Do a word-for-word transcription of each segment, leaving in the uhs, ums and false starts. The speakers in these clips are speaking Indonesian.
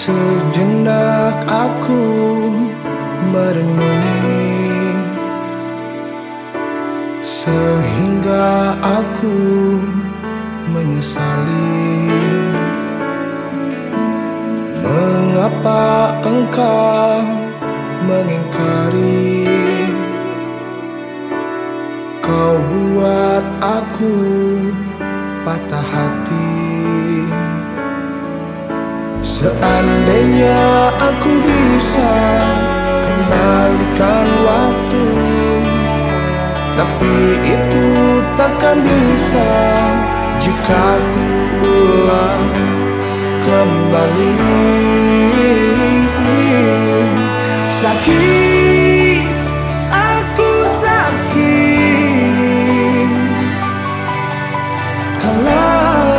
Sejenak aku merenungi, sehingga aku menyesali mengapa engkau mengingkari. Kau buat aku patah hati. Seandainya aku bisa kembalikan waktu, tapi itu takkan bisa jika ku ulang kembali. Sakit, aku sakit kalau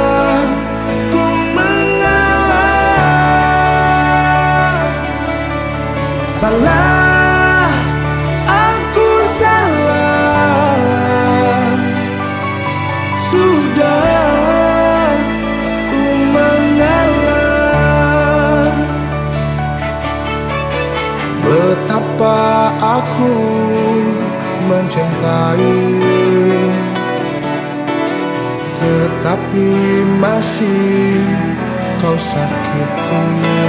salah, aku salah. Sudah ku mengalah. Betapa aku mencintai, tetapi masih kau sakiti.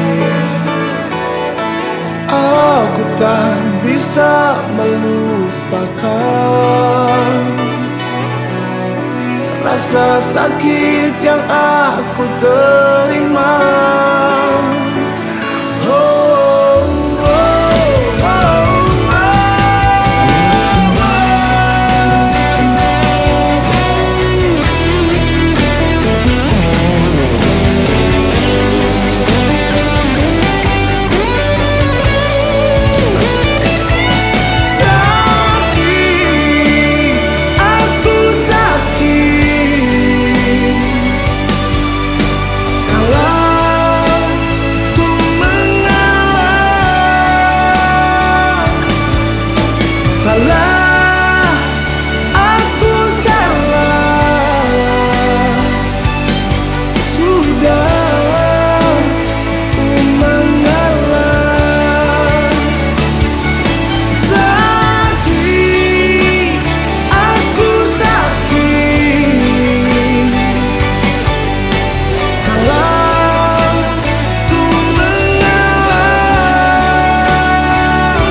Aku tak bisa melupakan rasa sakit yang aku terima. Oh, oh, oh, oh. Salah, aku salah. Sudah ku mengalah. Sakit, aku sakit kalau ku mengalah.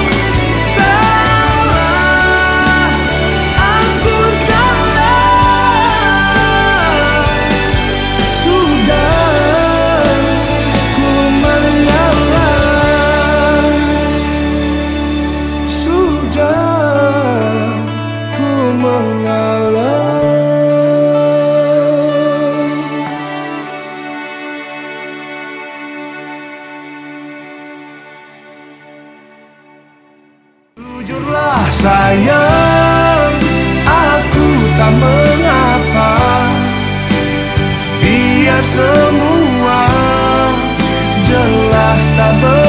Jujurlah sayang, aku tak mengapa. Biar semua jelas tak ber